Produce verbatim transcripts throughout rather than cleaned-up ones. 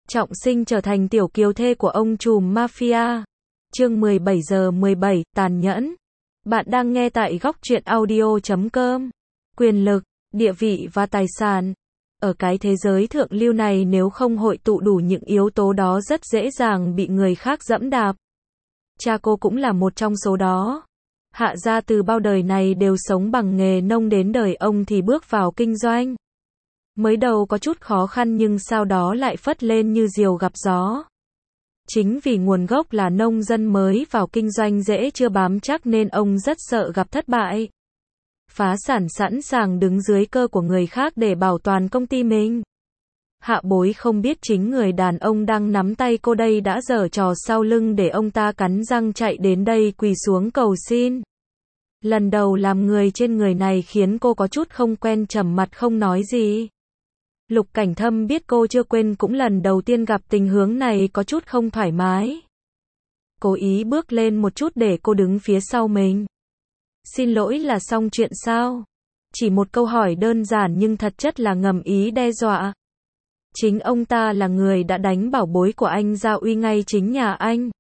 Trọng sinh trở thành tiểu kiều thê của ông trùm mafia. Chương mười bảy giờ mười bảy, tàn nhẫn. Bạn đang nghe tại góc truyện audio chấm com. Quyền lực, địa vị và tài sản. Ở cái thế giới thượng lưu này, nếu không hội tụ đủ những yếu tố đó rất dễ dàng bị người khác giẫm đạp. Cha cô cũng là một trong số đó. Hạ gia từ bao đời này đều sống bằng nghề nông, đến đời ông thì bước vào kinh doanh. Mới đầu có chút khó khăn nhưng sau đó lại phất lên như diều gặp gió. Chính vì nguồn gốc là nông dân mới vào kinh doanh dễ chưa bám chắc nên ông rất sợ gặp thất bại. Phá sản, sẵn sàng đứng dưới cơ của người khác để bảo toàn công ty mình. Hạ Bối không biết chính người đàn ông đang nắm tay cô đây đã giở trò sau lưng để ông ta cắn răng chạy đến đây quỳ xuống cầu xin. Lần đầu làm người trên người này khiến cô có chút không quen, trầm mặt không nói gì. Lục Cảnh Thâm biết cô chưa quên, cũng lần đầu tiên gặp tình huống này có chút không thoải mái. Cố ý bước lên một chút để cô đứng phía sau mình. Xin lỗi là xong chuyện sao? Chỉ một câu hỏi đơn giản nhưng thật chất là ngầm ý đe dọa. Chính ông ta là người đã đánh bảo bối của anh ra uy ngay chính nhà anh.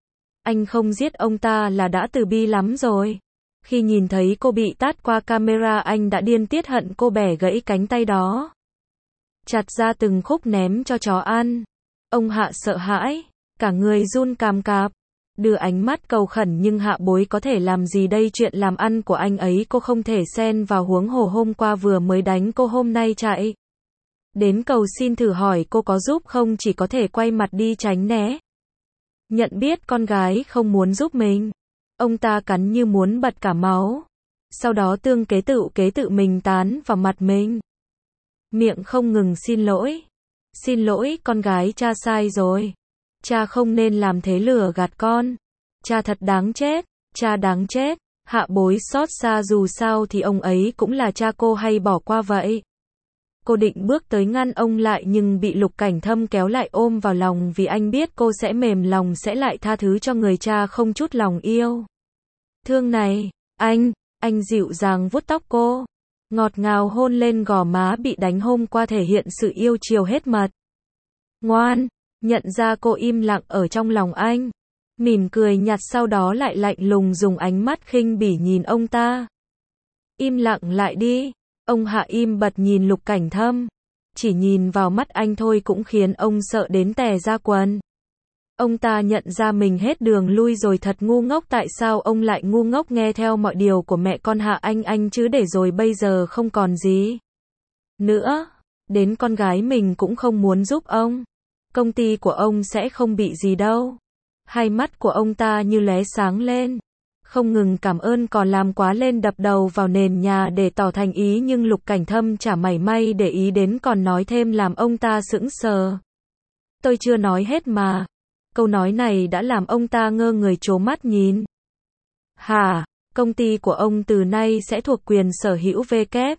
Anh không giết ông ta là đã từ bi lắm rồi. Khi nhìn thấy cô bị tát qua camera, anh đã điên tiết hận cô bẻ gãy cánh tay đó. Chặt ra từng khúc ném cho chó ăn. Ông Hạ sợ hãi, cả người run càm cạp, đưa ánh mắt cầu khẩn, nhưng Hạ Bối có thể làm gì đây, chuyện làm ăn của anh ấy cô không thể xen vào, huống hồ hôm qua vừa mới đánh cô, hôm nay chạy đến cầu xin thử hỏi cô có giúp không, chỉ có thể quay mặt đi tránh né. Nhận biết con gái không muốn giúp mình, ông ta cắn như muốn bật cả máu, sau đó tương kế tự kế tự mình tán vào mặt mình. Miệng không ngừng xin lỗi. Xin lỗi con gái, cha sai rồi. Cha không nên làm thế, lừa gạt con. Cha thật đáng chết, cha đáng chết. Hạ Bối xót xa, dù sao thì ông ấy cũng là cha cô, hay bỏ qua vậy. Cô định bước tới ngăn ông lại nhưng bị Lục Cảnh Thâm kéo lại ôm vào lòng, vì anh biết cô sẽ mềm lòng, sẽ lại tha thứ cho người cha không chút lòng yêu thương này. Anh, anh dịu dàng vuốt tóc cô, ngọt ngào hôn lên gò má bị đánh hôm qua, thể hiện sự yêu chiều hết mật. Ngoan, nhận ra cô im lặng ở trong lòng anh, mỉm cười nhạt, sau đó lại lạnh lùng dùng ánh mắt khinh bỉ nhìn ông ta. Im lặng lại đi. Ông Hạ im bặt nhìn Lục Cảnh Thâm. Chỉ nhìn vào mắt anh thôi cũng khiến ông sợ đến tè ra quần. Ông ta nhận ra mình hết đường lui rồi, thật ngu ngốc. Tại sao ông lại ngu ngốc nghe theo mọi điều của mẹ con Hạ Anh Anh chứ, để rồi bây giờ không còn gì nữa, đến con gái mình cũng không muốn giúp ông. Công ty của ông sẽ không bị gì đâu. Hai mắt của ông ta như lóe sáng lên, không ngừng cảm ơn, còn làm quá lên, đập đầu vào nền nhà để tỏ thành ý, nhưng Lục Cảnh Thâm chả mảy may để ý đến, còn nói thêm làm ông ta sững sờ. Tôi chưa nói hết mà. Câu nói này đã làm ông ta ngơ người trố mắt nhìn. Hả? Công ty của ông từ nay sẽ thuộc quyền sở hữu V kép.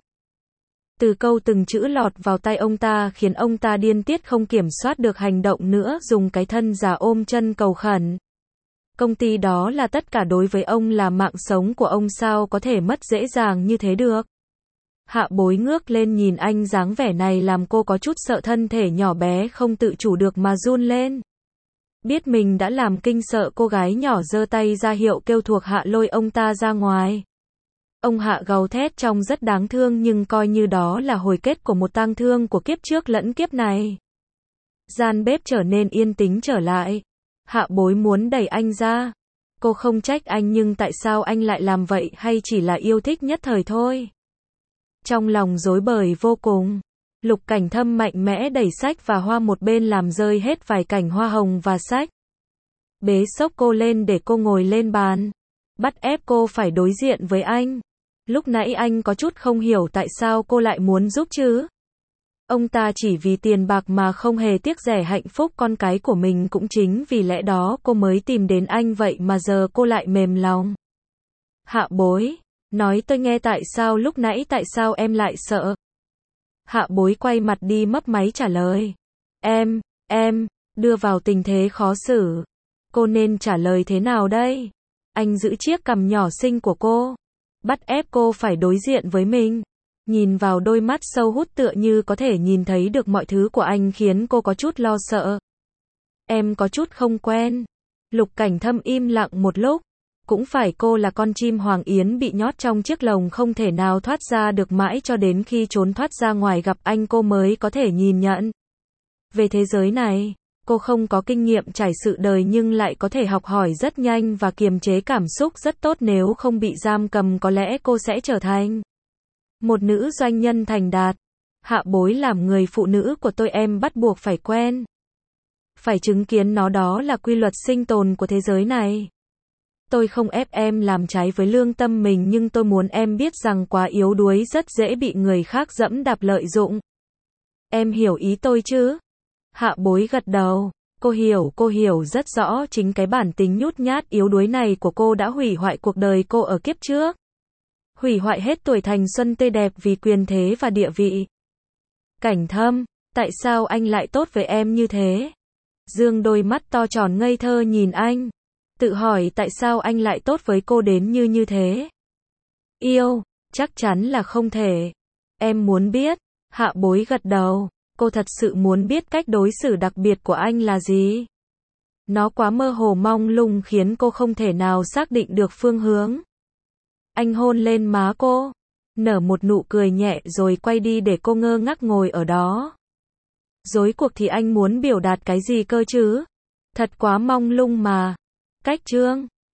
Từ câu từng chữ lọt vào tay ông ta khiến ông ta điên tiết không kiểm soát được hành động nữa, dùng cái thân già ôm chân cầu khẩn. Công ty đó là tất cả đối với ông, là mạng sống của ông, sao có thể mất dễ dàng như thế được. Hạ Bối ngước lên nhìn anh, dáng vẻ này làm cô có chút sợ, thân thể nhỏ bé không tự chủ được mà run lên. Biết mình đã làm kinh sợ cô gái nhỏ, giơ tay ra hiệu kêu thuộc hạ lôi ông ta ra ngoài. Ông Hạ gào thét trông rất đáng thương, nhưng coi như đó là hồi kết của một tang thương của kiếp trước lẫn kiếp này. Gian bếp trở nên yên tĩnh trở lại. Hạ Bối muốn đẩy anh ra. Cô không trách anh, nhưng tại sao anh lại làm vậy, hay chỉ là yêu thích nhất thời thôi? Trong lòng rối bời vô cùng, Lục Cảnh Thâm mạnh mẽ đẩy sách và hoa một bên, làm rơi hết vài cành hoa hồng và sách. Bế xốc cô lên để cô ngồi lên bàn, bắt ép cô phải đối diện với anh. Lúc nãy anh có chút không hiểu tại sao cô lại muốn giúp chứ. Ông ta chỉ vì tiền bạc mà không hề tiếc rẻ hạnh phúc con cái của mình, cũng chính vì lẽ đó cô mới tìm đến anh, vậy mà giờ cô lại mềm lòng. Hạ Bối, nói tôi nghe, tại sao lúc nãy, tại sao em lại sợ? Hạ Bối quay mặt đi mấp máy trả lời. Em, em, đưa vào tình thế khó xử. Cô nên trả lời thế nào đây? Anh giữ chiếc cằm nhỏ xinh của cô, bắt ép cô phải đối diện với mình. Nhìn vào đôi mắt sâu hút tựa như có thể nhìn thấy được mọi thứ của anh khiến cô có chút lo sợ. Em có chút không quen. Lục Cảnh Thâm im lặng một lúc. Cũng phải, cô là con chim hoàng yến bị nhốt trong chiếc lồng không thể nào thoát ra được, mãi cho đến khi trốn thoát ra ngoài gặp anh cô mới có thể nhìn nhận về thế giới này. Cô không có kinh nghiệm trải sự đời nhưng lại có thể học hỏi rất nhanh và kiềm chế cảm xúc rất tốt, nếu không bị giam cầm có lẽ cô sẽ trở thành một nữ doanh nhân thành đạt. Hạ Bối làm người phụ nữ của tôi, em bắt buộc phải quen, phải chứng kiến nó, đó là quy luật sinh tồn của thế giới này. Tôi không ép em làm trái với lương tâm mình, nhưng tôi muốn em biết rằng quá yếu đuối rất dễ bị người khác dẫm đạp lợi dụng. Em hiểu ý tôi chứ? Hạ Bối gật đầu. Cô hiểu, cô hiểu rất rõ, chính cái bản tính nhút nhát yếu đuối này của cô đã hủy hoại cuộc đời cô ở kiếp trước. Hủy hoại hết tuổi thanh xuân tươi đẹp vì quyền thế và địa vị. Cảnh Thâm, tại sao anh lại tốt với em như thế? Dương đôi mắt to tròn ngây thơ nhìn anh. Tự hỏi tại sao anh lại tốt với cô đến như như thế? Yêu, chắc chắn là không thể. Em muốn biết. Hạ Bối gật đầu. Cô thật sự muốn biết cách đối xử đặc biệt của anh là gì? Nó quá mơ hồ mông lung khiến cô không thể nào xác định được phương hướng. Anh hôn lên má cô, nở một nụ cười nhẹ rồi quay đi để cô ngơ ngác ngồi ở đó. Rối cuộc thì anh muốn biểu đạt cái gì cơ chứ? Thật quá mông lung mà. Cách chương